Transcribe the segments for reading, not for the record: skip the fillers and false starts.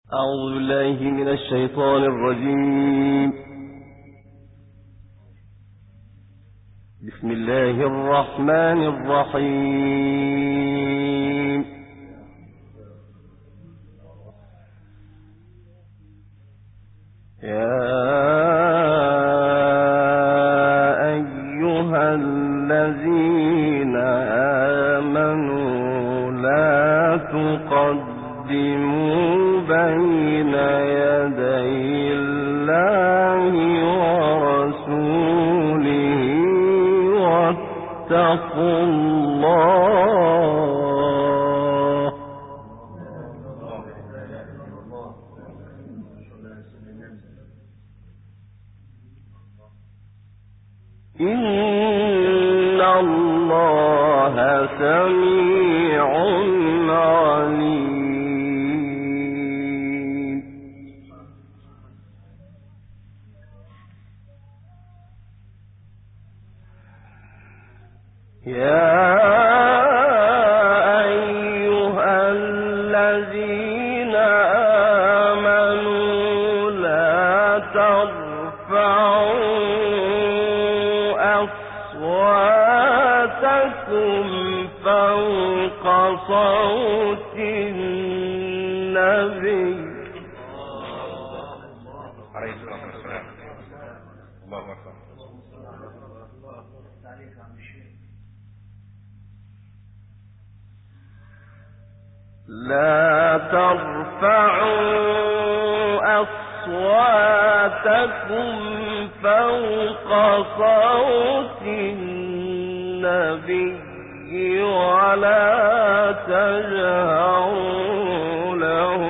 أعوذ بالله من الشيطان الرجيم. بسم الله الرحمن الرحيم. يا أيها الذين آمنوا لا تقدموا بين يدي الله ورسوله واتقوا الله إن الله سميع عليم. يا أيها الذين آمنوا لا ترفعوا أصواتكم فوق صوت النبي. عليه الصلاة والسلام. الله أكبر. لا ترفعوا أصواتكم فوق صوت النبي ولا تجهروا له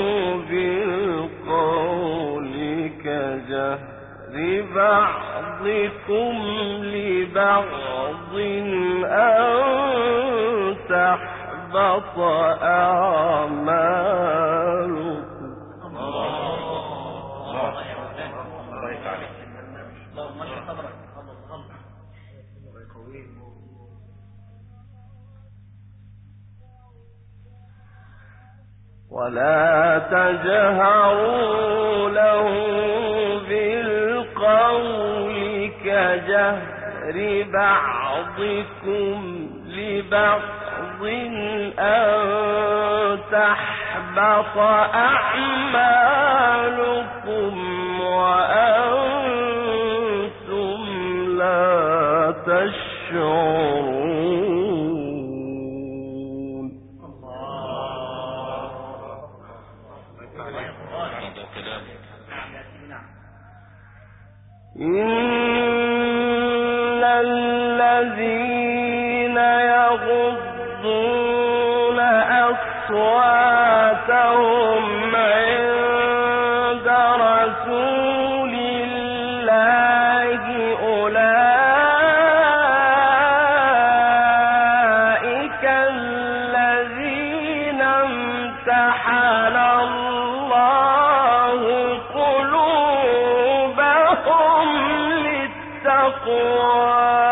بالقول كجهر بعضكم لبعض أن تحبط أعمالكم. ولا تجهروا له بالقول كجهر بعضكم لبعض أن تحبط أعمالكم وأنتم لا تشعرون. إن الذين يغضون أصواتهم عند رسول الله أولئك الذين امتحن الله قلوبهم للتقوى.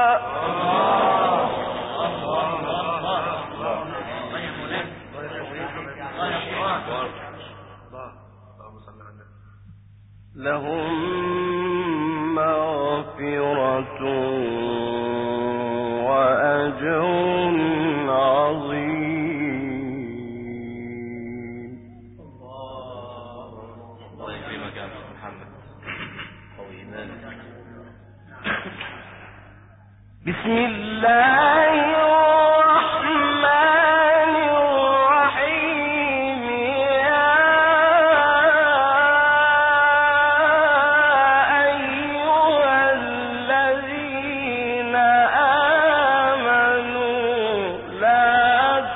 لهم مغفرة وأجر عظيم. الله يكرمك يا محمد. قوي إيمانك. بسم الله الرحمن الرحيم. يا أيها الذين آمنوا لا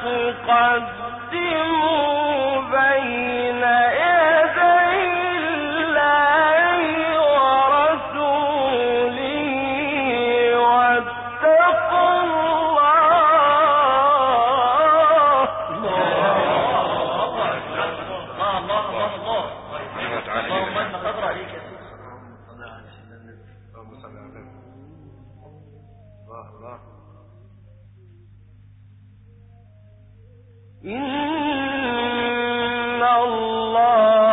تقدموا بين يدي الله ورسوله واتقوا إن الله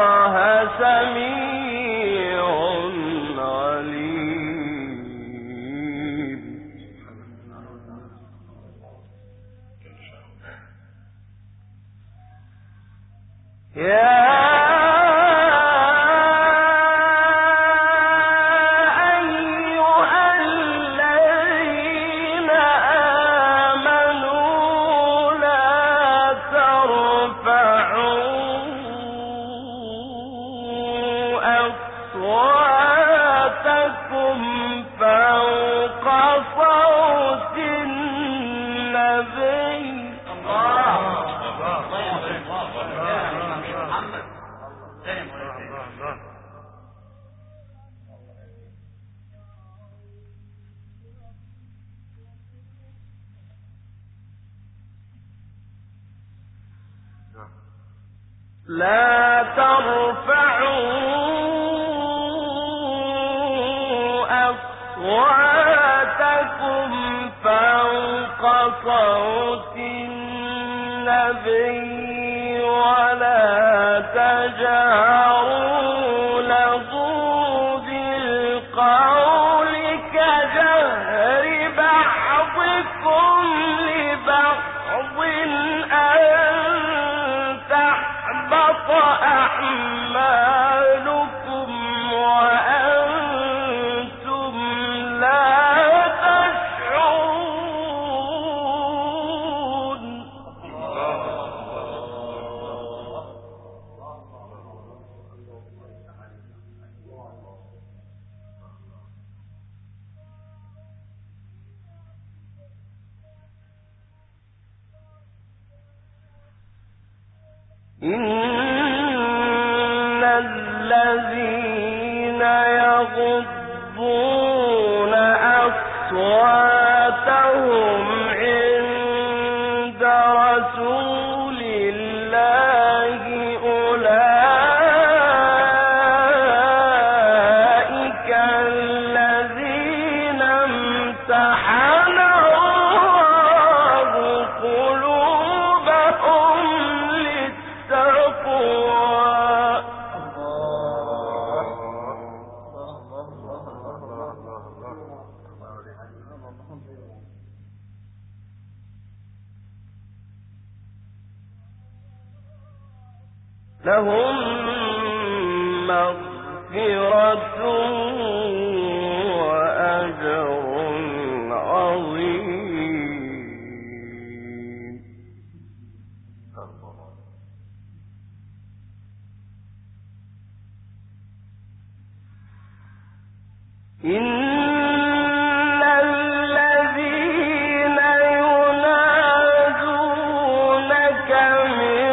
أصواتكم فوق صوت النبي. لا ترفعوا أصواتكم فوق صوت النبي ولا تجهروا له بالقول كجهر بعضكم لبعض أن تحبط أعمالكم وأنتم لا تشعرون. إن الذين يغضون أصواتهم عند رسول الله أولئك الذين امتحن الله قلوبهم لهم مغفرة وأجر عظيم. إن الذين ينادونك من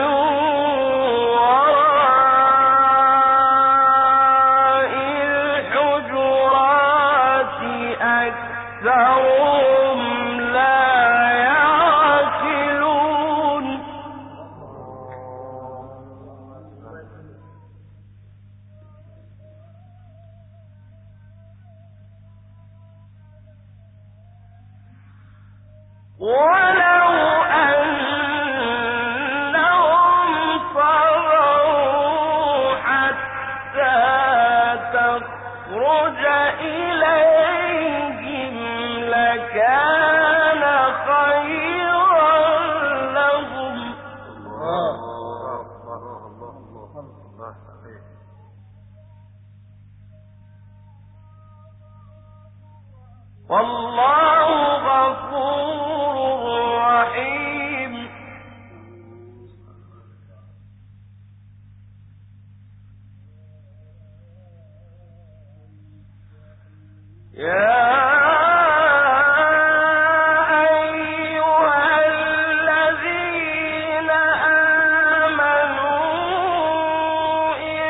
وراء الحجرات أكثرهم لا يعقلون. ولو أنهم صبروا حتى تخرج إليهم لكان خيرا لهم. والله غفور رحيم. يا أيها الذين آمنوا إن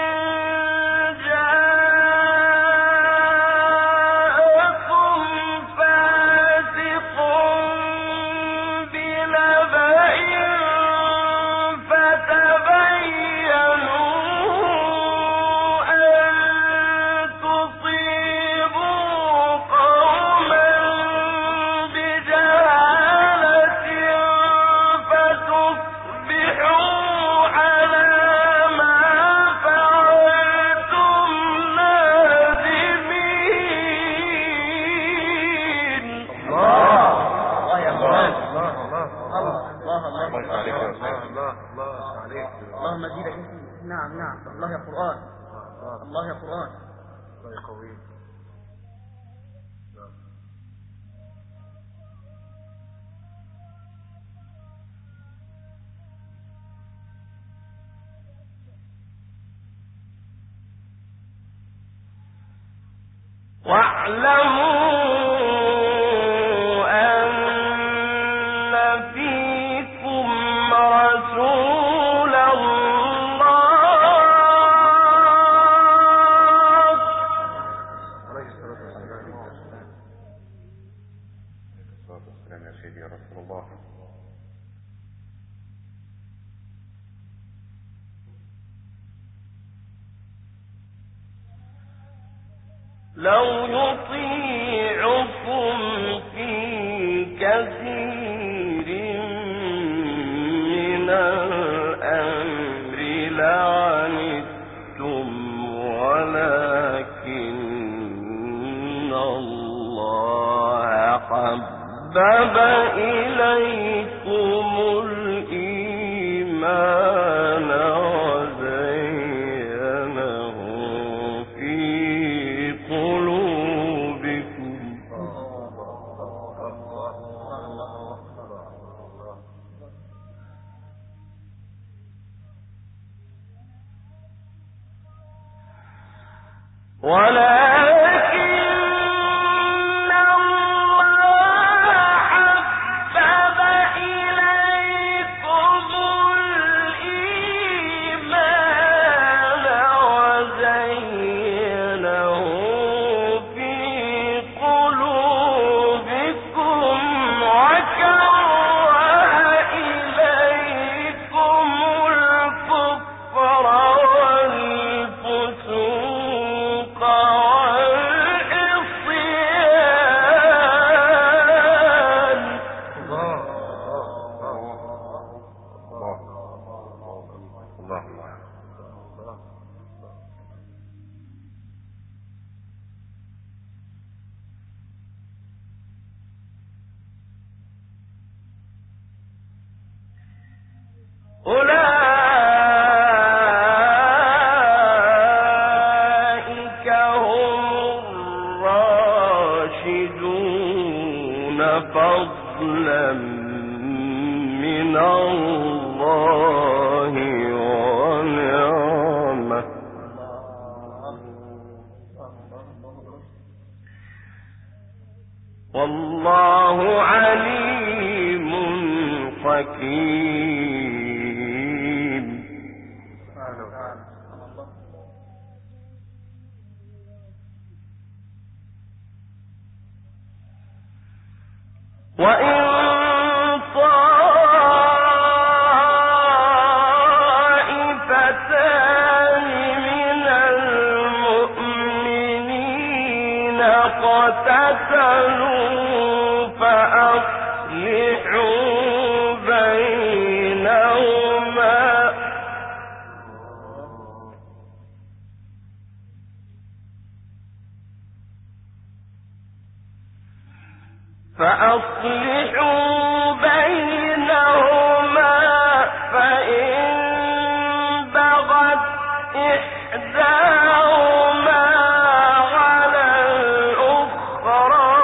جاءكم فاسق بنبأ فتبينوا أن تصيبوا قوما بجهالة فتصبحوا على ما فعلتم نادمين. الله يا قرآن. اللهم زيدك. نعم الله يا قرآن. الله يا قرآن. لو يطيعكم في كثير من الأمر لعنتم ولكن الله حبب إليكم الإيمان وزينه في قلوبكم أولئك هم الراشدون فضلا من الله ونعمة والله عليم حكيم. وإن طائفتان من المؤمنين اقتتلوا فأصلحوا بينهما فإن بغت إحداهما على الأخرى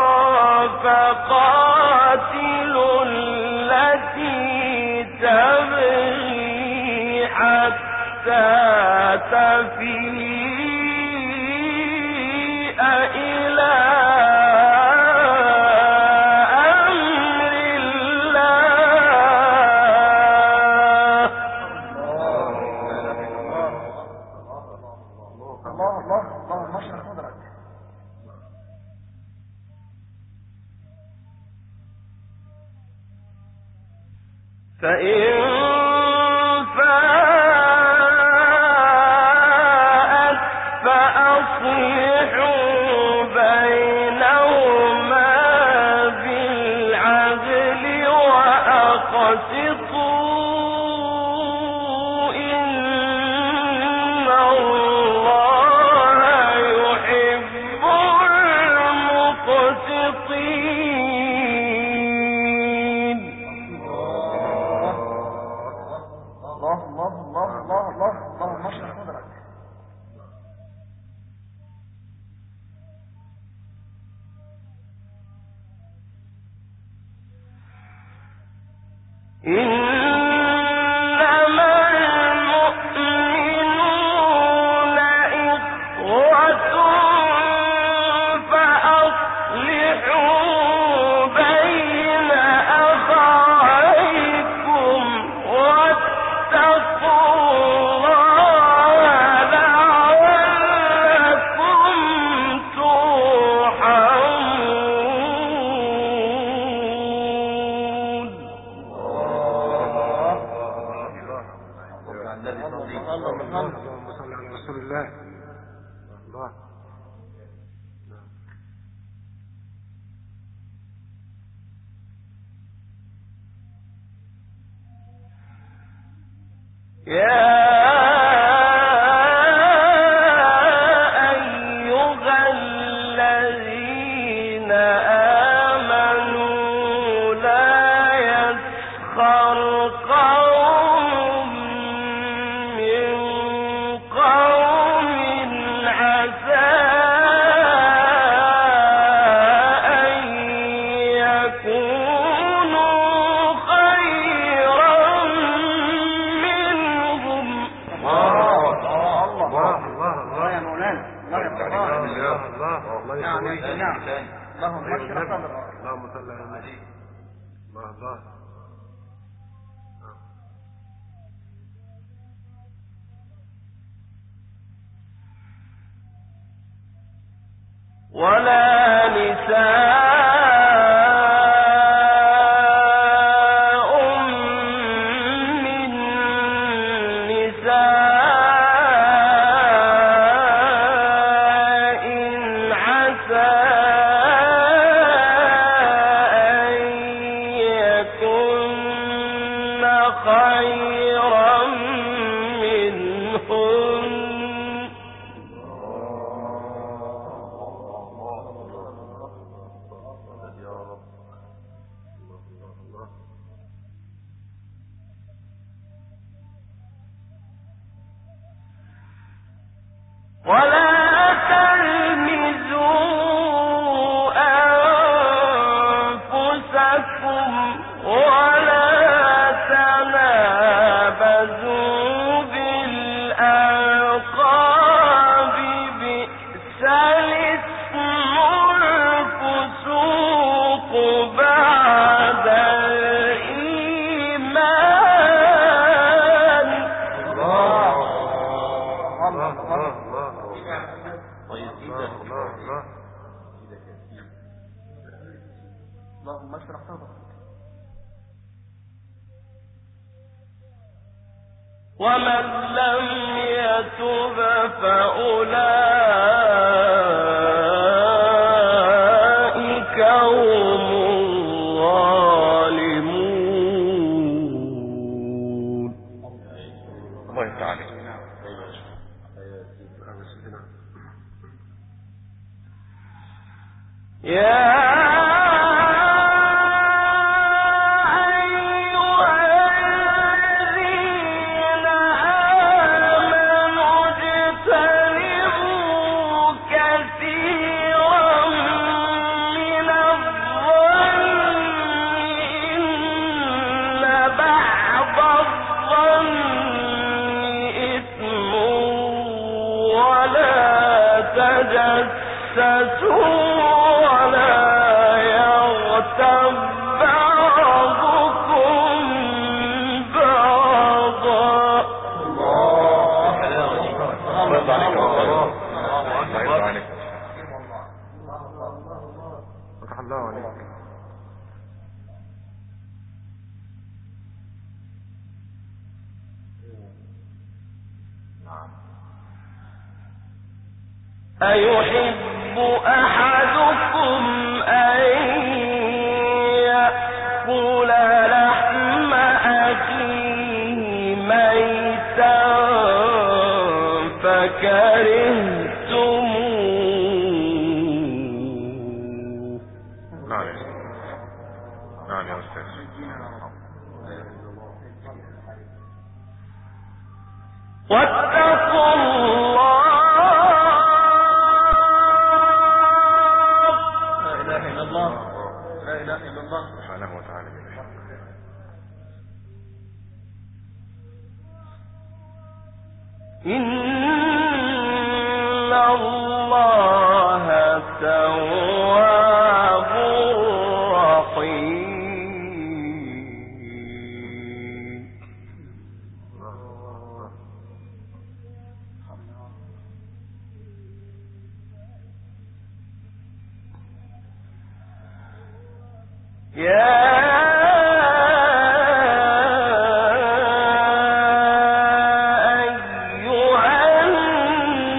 فقاتلوا التي تبغي حتى تفيء إلى فإن فاءت فأصلحوا بينهما بالعدل وأقسطوا إن الله يحب المقسطين. إنما المؤمنون إخوة فأصلحوا الله. الله. ولا نساء من نساء عسى أن يكن خيرا منهن. ولا تلمزوا أنفسكم ولا تنابزوا بالألقاب بئس الاسم الفسوق بعد الإيمان. اللهم اشرح صدرك. ومن لم يتب فأولئك هم الظالمون. الله تعالى. يا أيحب أحدكم أن يأكل لحم أخيه ميتا فكرهتموه؟ نعم يا أستاذ. واتقوا الله. لا إله إلا الله. لا إله إلا الله سبحانه وتعالى. إن الله تواب رحيم. يا أيها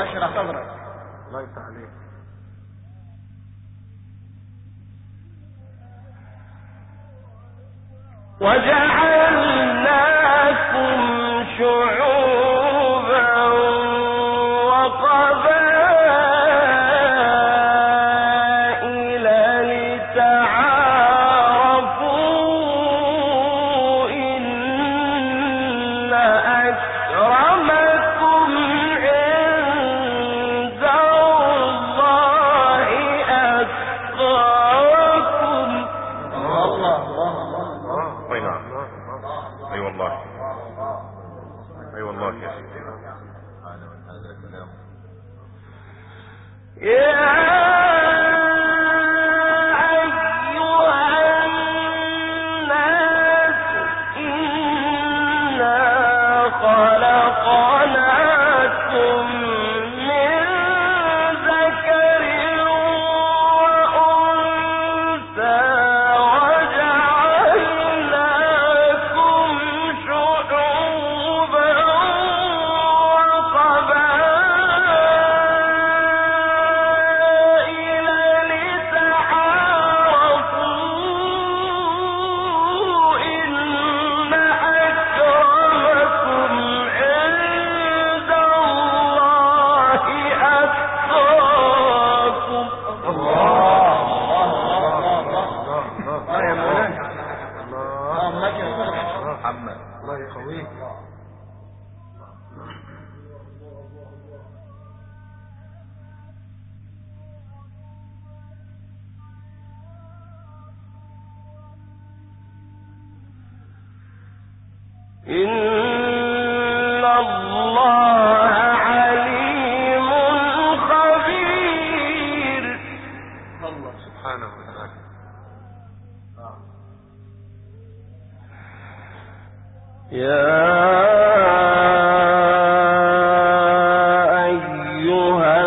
اشرح صدرك. الله يفتح عليك. وجعلناكم شعوبا وقبائل لتعارفوا إن أكرمكم عند الله أتقاكم. الله اي نعم. اي والله. اي والله يا سيدي. يا الله يقويك. إن الله عليم خبير. الله سبحانه وتعالى. يا أيها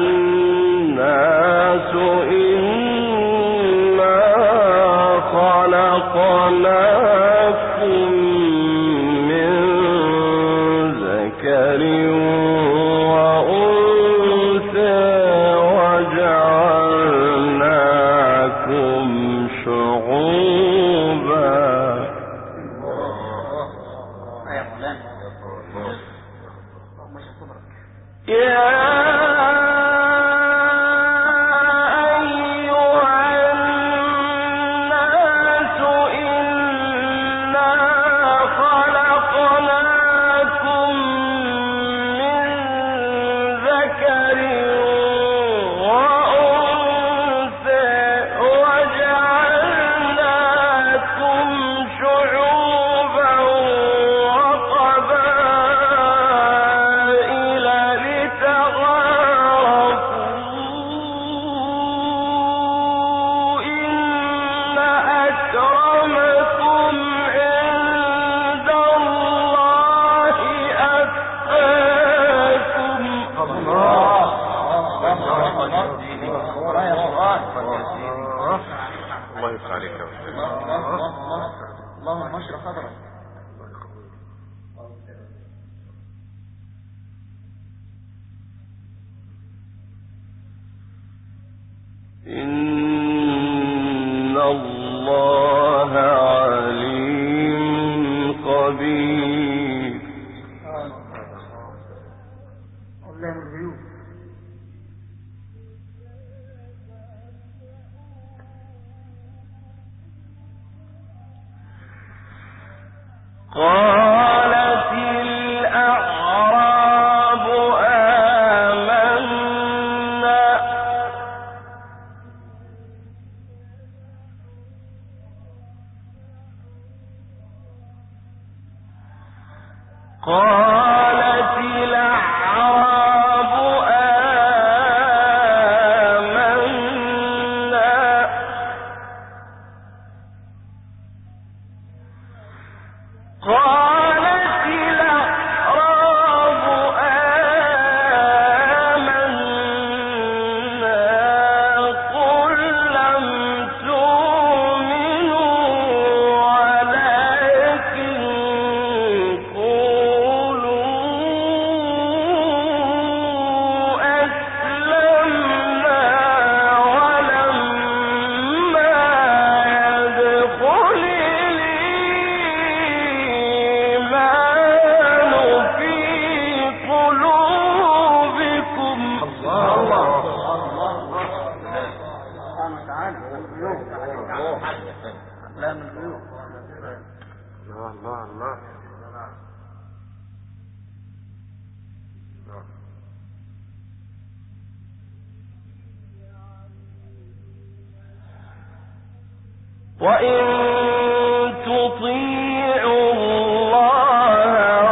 الناس إنا خلقناكم من ذكر وأنثى وجعلناكم شعوبا. الله يفتح عليك يا استاذ. اللهم اشرح صدرك. إن الله عليم خبير. الله من الغيوب. قالت الأعراب آمنا قالت الأعراب آمنا قال وإن تطيعوا الله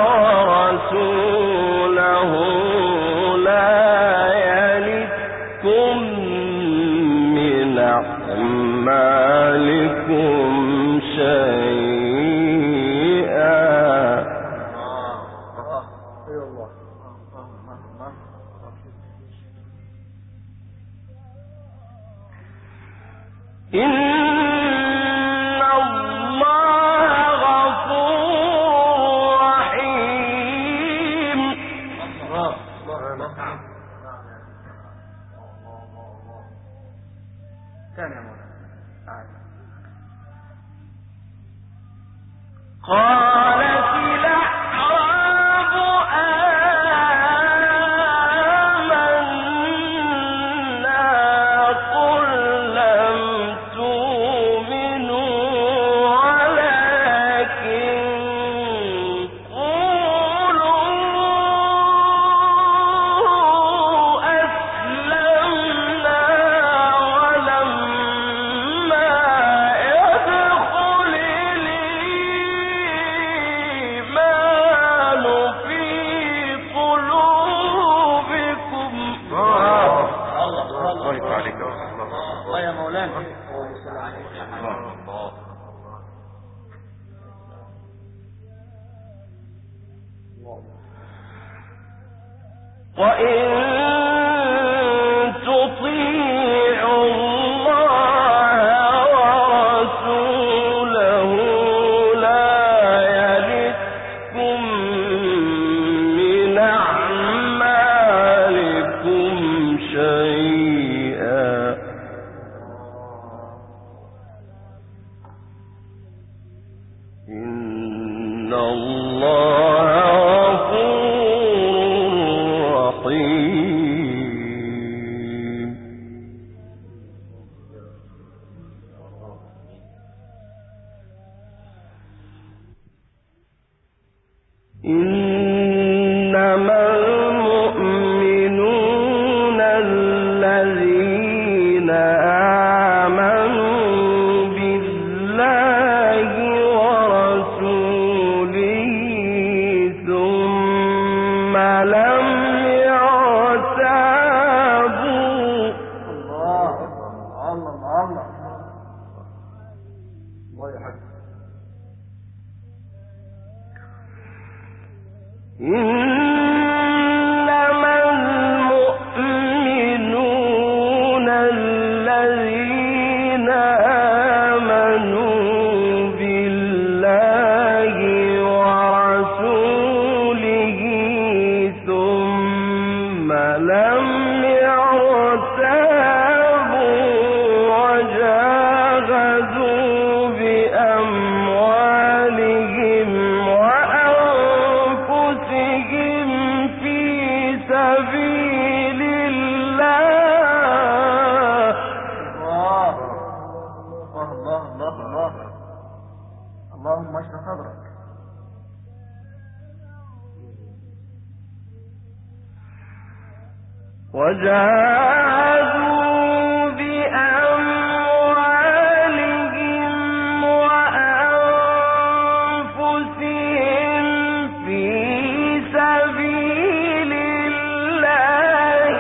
ورسوله لا يلدكم من أعمالكم شيئا. إن الله غفور رحيم. قالت الأعراب آمنا قل لم تؤمنوا ولكن قولوا أسلمنا ولما يدخل الإيمان في قلوبكم. الله يفتح عليك يا رسول الله. الله يا مولانا. وإن تطيعوا الله ورسوله لا يلدكم من أعمالكم شيئا. إن الله غفور رحيم. إنما المؤمنون الذين آمنوا بالله ورسوله ثم لم يرتابوا. الله الله الله الله يا حاج. إنما المؤمنون الذين آمنوا بالله ورسوله ثم لم يرتابوا وجاهدوا بأموالهم وأنفسهم في سبيل الله. الله الله الله الله. اللهم اشرح صدرك. وجاهدوا بأموالهم وأنفسهم في سبيل الله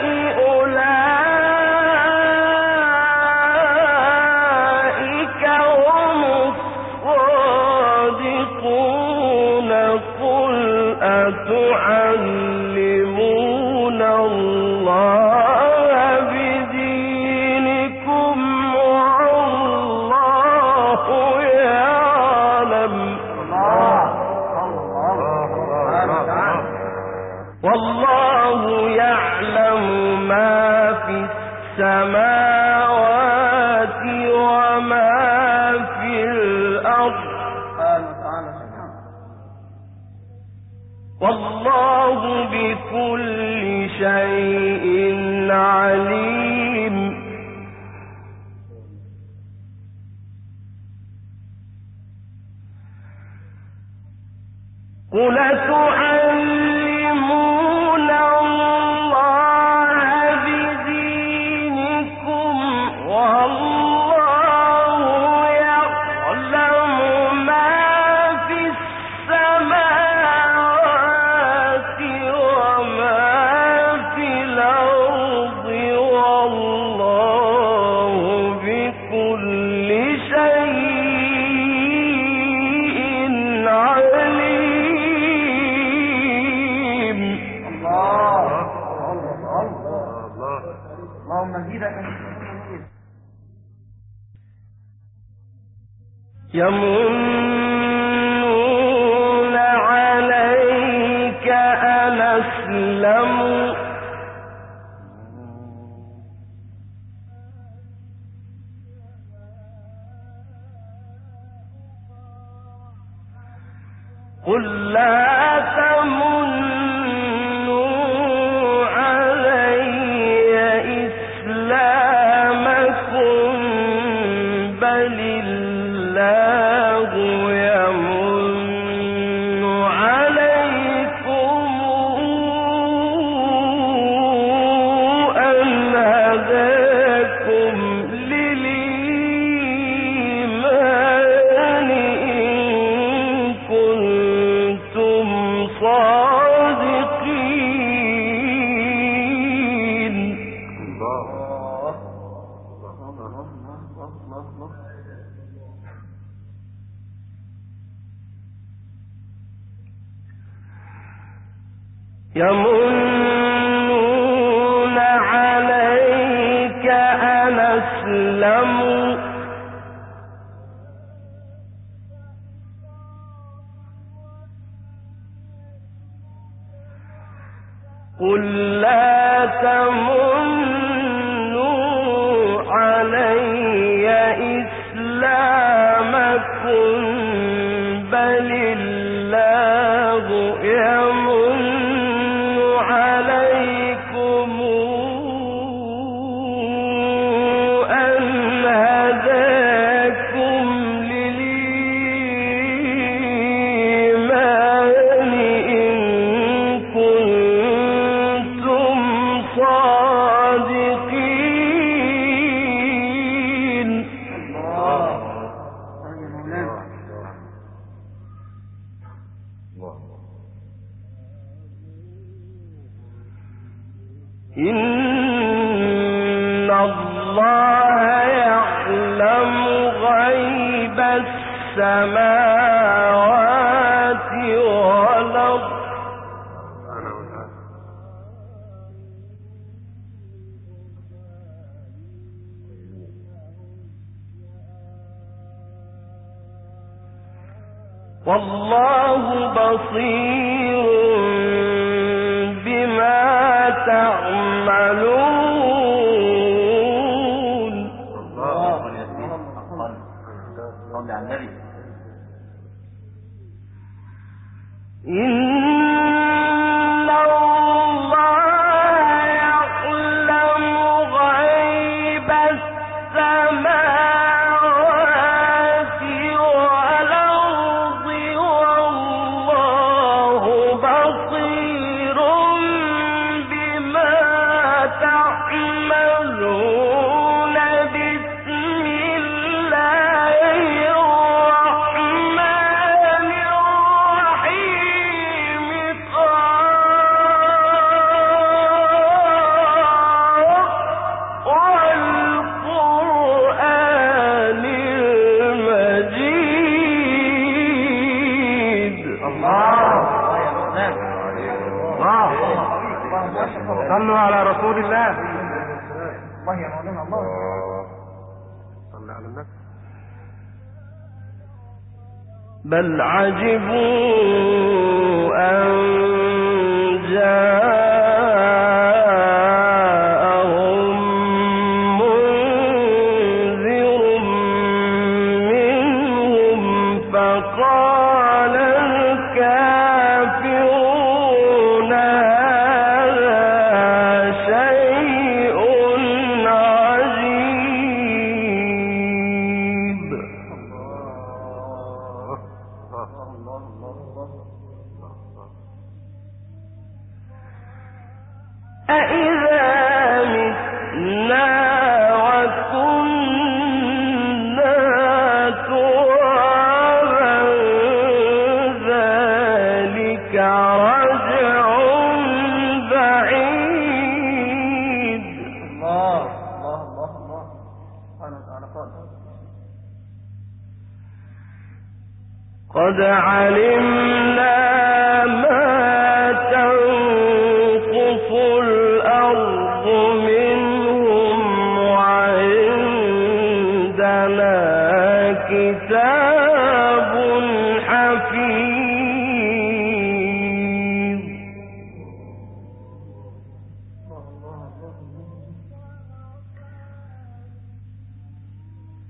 أولئك هم الصادقون. قل أتعلمون الله بدينكم والله يعلم. والله يعلم ما في السماوات وما في الأرض. والله بكل شيء عليم. قل تعلمون الله بدينكم والله يعلم اللهم زيدك يمنون عليك أن أسلموا قل لا تمنوا علي إسلامكم بل الله يمن عليكم أن هداكم للإيمان إن كنتم صادقين. يمنون عليك أن أسلموا قل لا تمنوا علي إسلامكم بل الله يمن عليكم أن هداكم للإيمان إن كنتم صادقين. إن الله يعلم غيب السماوات والأرض والله بصير بما تعملون. صلي على النبي. إن الله يعلم غيب السماوات والأرض والله بصير بما تعملون. بسم الله الرحمن الرحيم. والقرآن المجيد. صلوا على رسول الله. الله يا مولانا الله. صلى على النبي. بل عجبوا أن جاءهم منذر منهم فقال الكافرون هذا شيء عجيب. أإذا متنا وكنا ترابا ذلك رجع بعيد. الله الله الله الله سبحانه وتعالى قال قد علمنا ما تنقص الأرض من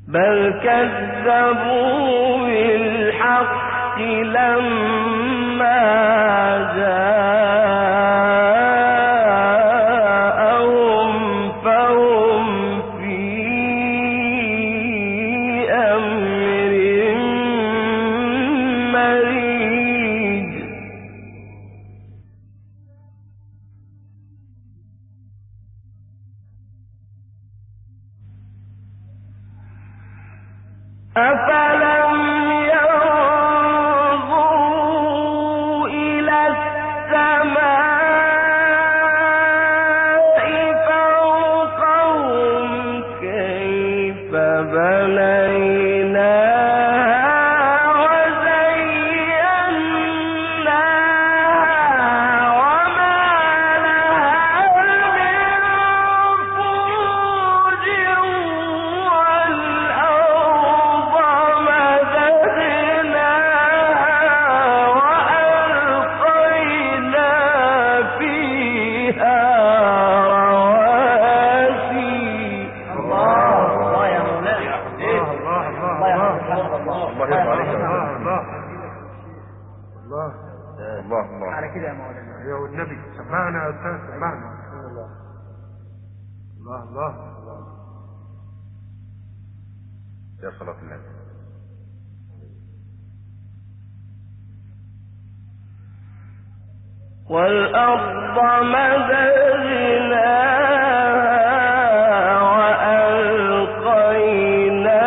بل كذبوا بالحق لما جاءهم فهم في أمر مريج أفلم ينظروا إلى السماء فوقهم كيف بنيناها وزيناها وما لها من فروج والأرض مددناها وألقينا فيها رواسي الله يا مولانا. الله على كده يا مولانا. يا والنبي سمعنا يا استاذ سمعنا. الله يا صلاة النبي. والأرض مددناها وألقينا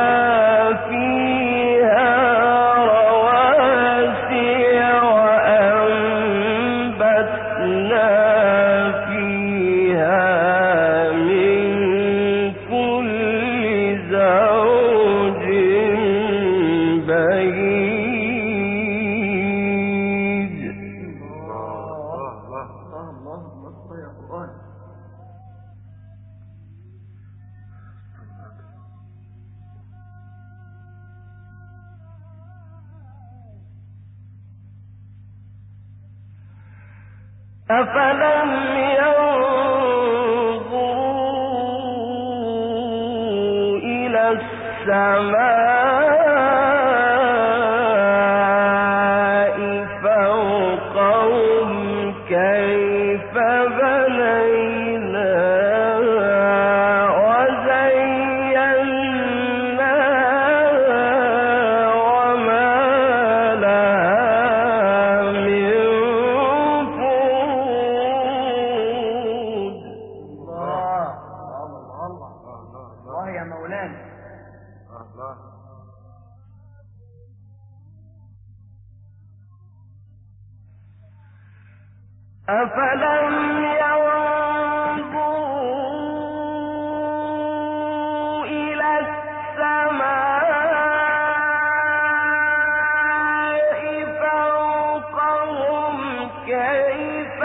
فيها رواسي وأنبتنا فيها من كل زوج بهيج الله يا قرآن. أفلم ينظروا إلى السماء فوقهم كيف بنيناها وزيناها وما لها من فروج الله يا مولانا. الله أفلم ينظروا إلى السماء فوقهم كيف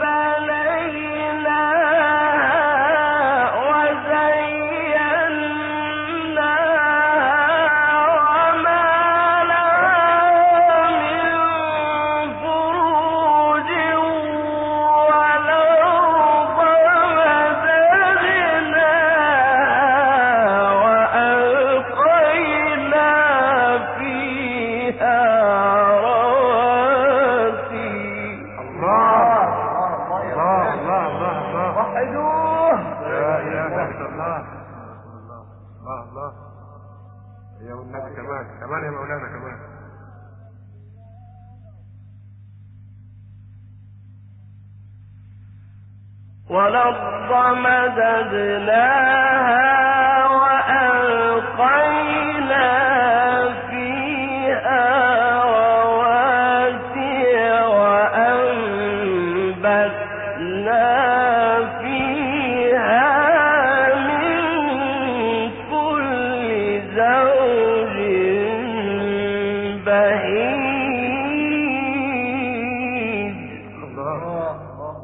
بنيناها وزيناها وما لها من فروج والأرض مددناها وألقينا فيها رواسي الله وحدوه. لا اله الا الله. الله يا والنبي كمان يا مولانا كمان. والأرض مددناها وألقينا فيها رواسي وأنبتنا فيها من كل زوج بهيج الله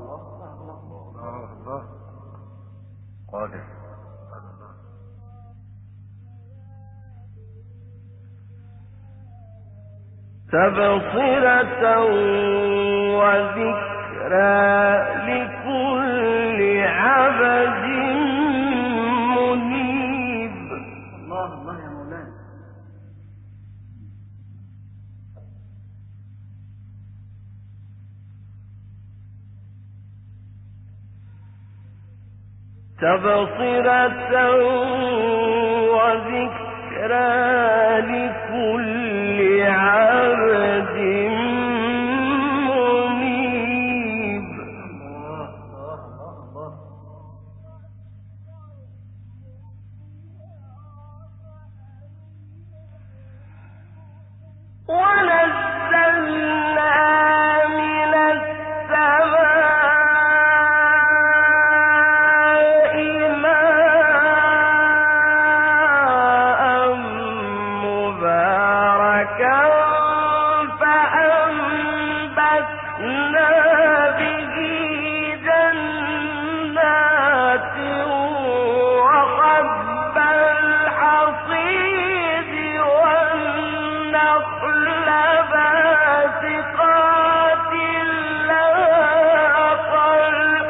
قادر. تبصرة وذكرى لكل عبد منيب. الله يا مولانا. تبصرة وذكرى لكل عبد منيب. ونزلنا من السماء ماء مباركا فأنبتنا به جنات وحب الحصيد والنخل باسقات لها طلع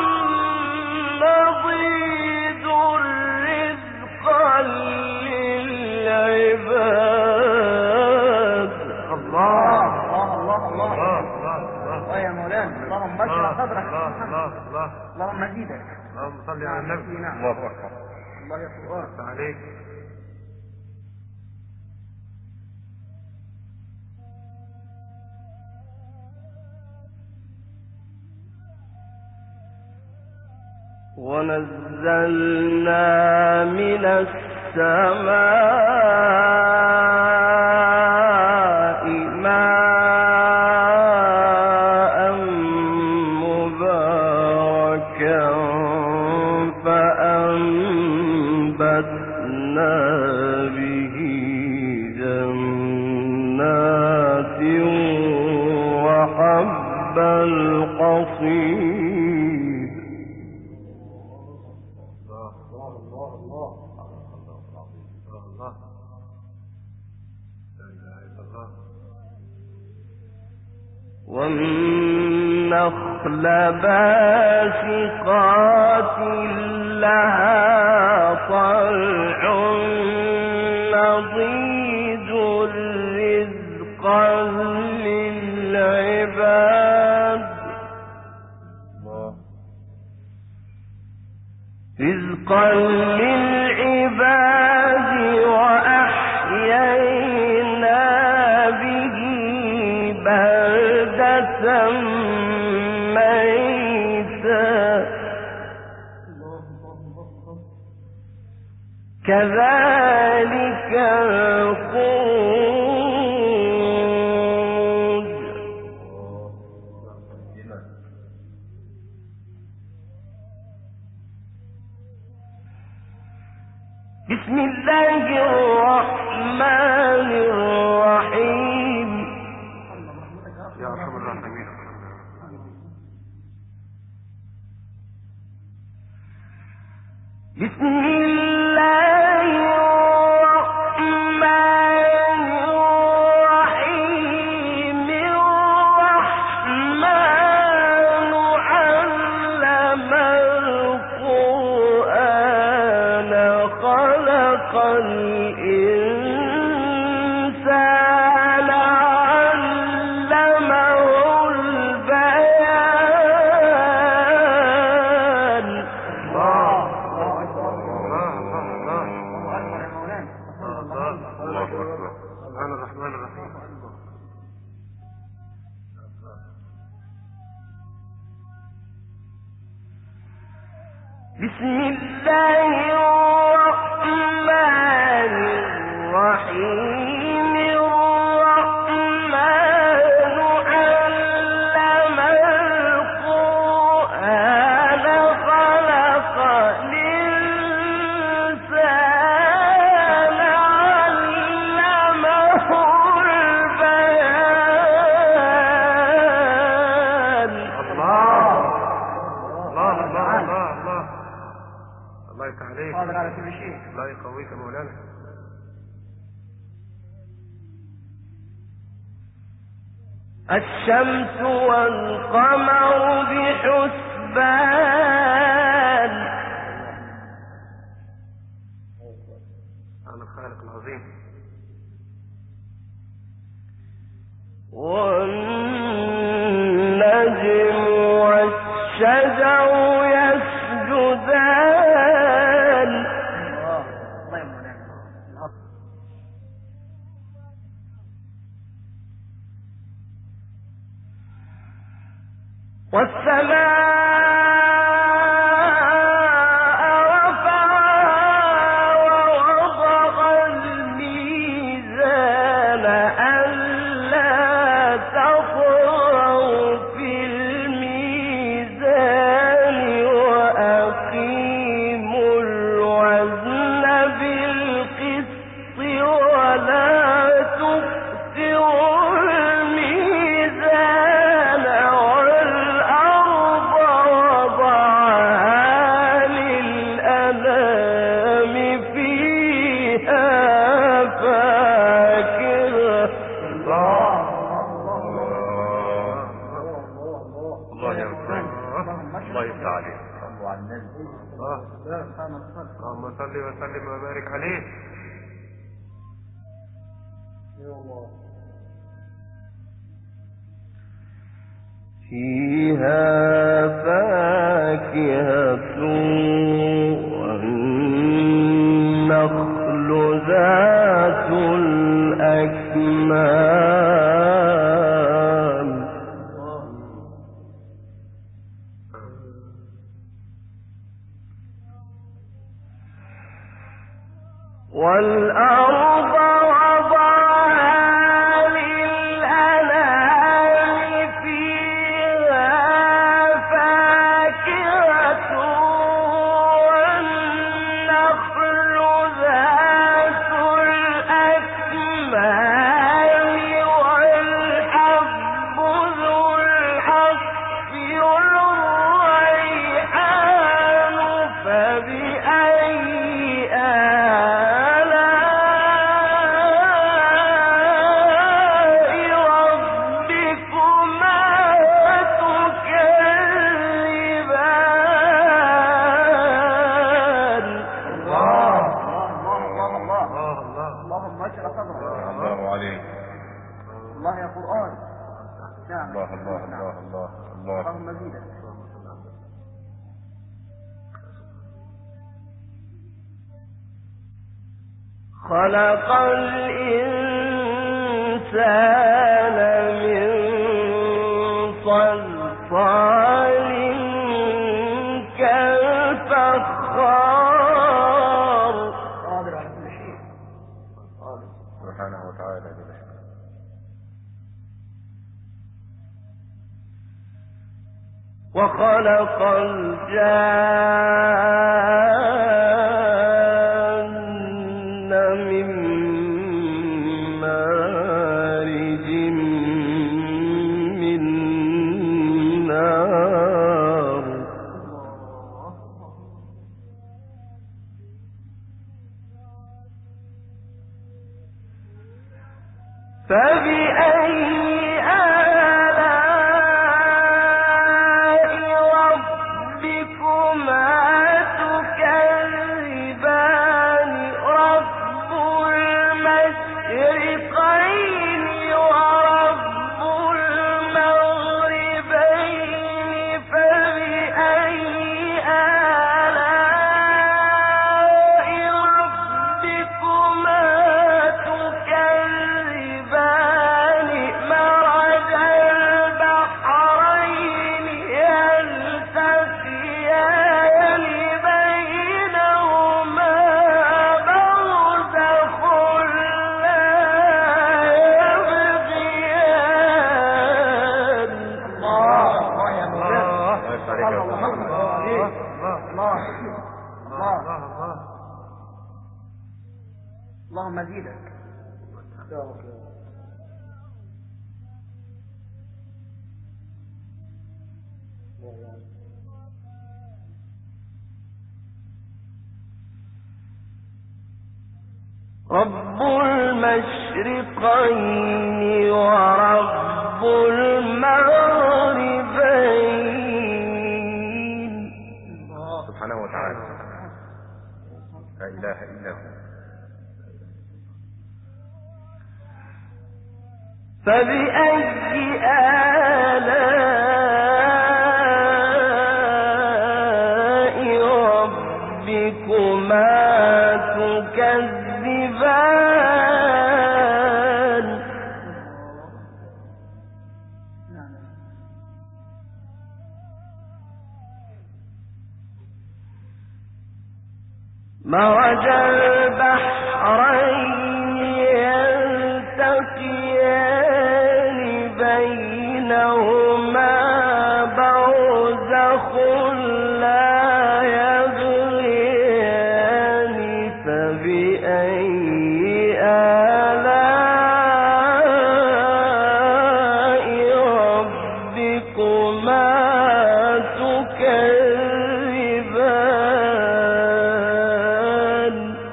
نضيد رزقا للعباد. الله يا مولانا، اللهم اشرح صدرك، اللهم زيدك، اللهم صل على النبي. نعم. الله اكبر. الله يا قرآن عليك. ونزلنا من السماء ماء مباركا فأنبتنا به جنات وحب الحصيد. والنخل باسقات لها طلع نضيد رزقا للعباد. رزقا للعباد وأحيينا به بلدة ميتا كذلك الخروج. بسم الله الرحمن الرحيم. يا ارحم الراحمين. بسم الله الرحمن الرحيم. الرحمن علم القرآن خلق الإنسان علمه البيان. سبحان الرحمن الرحيم. بسم الله الرحمن الرحيم. الرحمن علم القرآن خلق الإنسان علمه البيان. الله يتعاليك. قادر على كل شيء. الله يقويك مولانا. الشمس والقمر بحسبان. أنا الخالق العظيم. والنجم والشجر يسجدان. اللهم صل وسلم وبارك عليه. فيها فاكهة والنخل ذات الأكمام والأرض وضعها للأنام فيها فاكهة والنخل ذات الأكمام والحب ذو العصف والريحان فبأي اللهم زيدا. خلق الإنسان من صلصال كالفخار قادر على كل شيء سبحانه وتعالى. وخلق الجان من مارج من نار فبأي اللهم زيدك. رب المشرقين ورب المغربين سبحانه وتعالى لا إله إلا هو. فبأي آلاء ربكما تكذبان مرج البحرين يلتقيان بينهما برزخ لا يبغيان فبأي آلاء ربكما تكذبان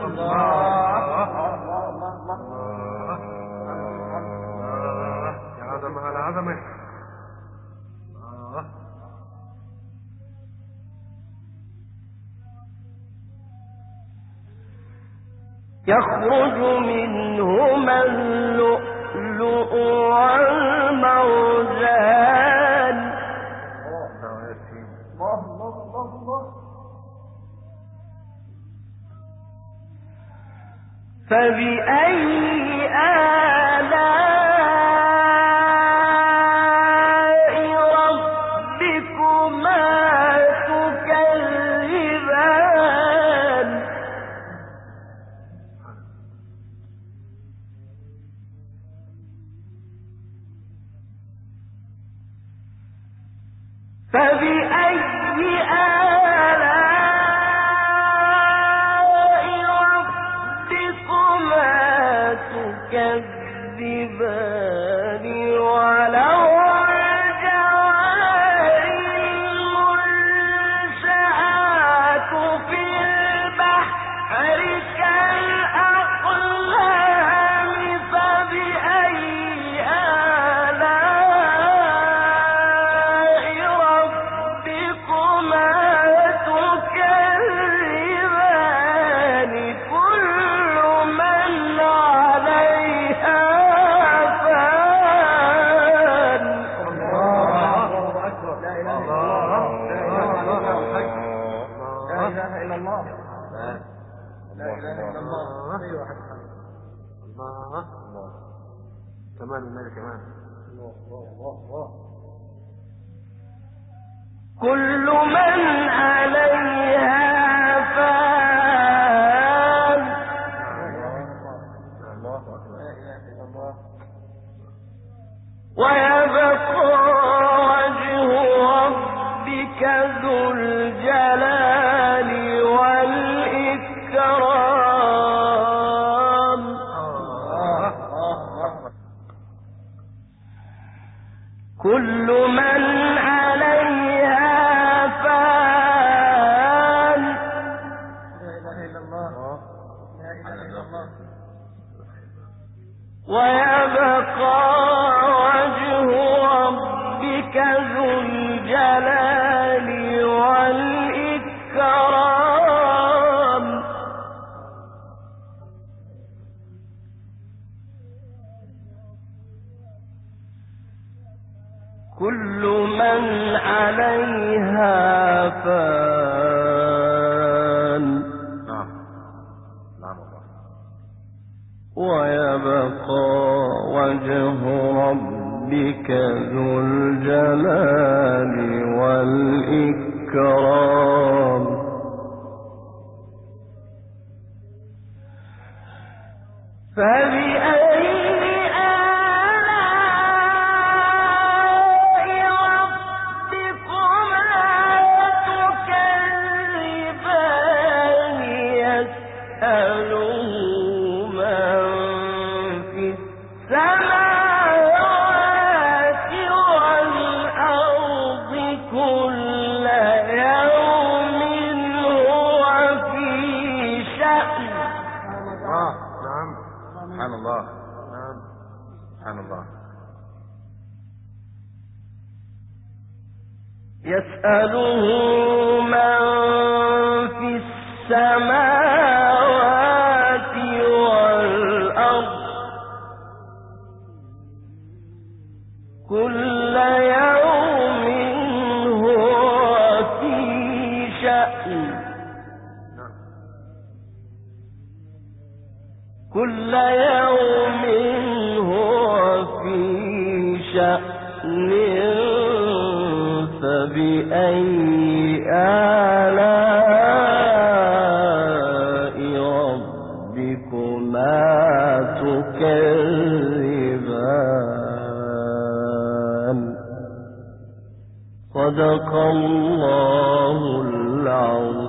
يا عظمة على عظمة. يخرج منهما اللؤلؤ والمرجان فبأي آلاء ربكما تكذبان فبأي آلاء ربكما تكذبان وله الجوار المنشآت في البحر كالأقلام فبأي آلاء ربكما تكذبان كل من عليها فان الله أكبر. لا إله إلا الله. لا إله إلا الله. أيوة حسن. الله كمان النبي كمان. كل من عليها فان ويبقى وجه ربك ذو الجلال والإكرام كل من عليها فان لا إله إلا الله. لا إله إلا الله. ويبقى وجه ربك ذو الجلال والإكرام كل من عليها فان ويبقى وجه ربك ذو الجلال والإكرام فبأي آلاء ربكما تكذبان يسأله من في السماوات والأرض كل يوم هو في شأن نعم. سبحان الله. نعم. سبحان الله. يسأله من في السماوات والأرض كل يوم هو في شأن كل يوم هو في شأن فبأي آلاء صدق الله العظيم.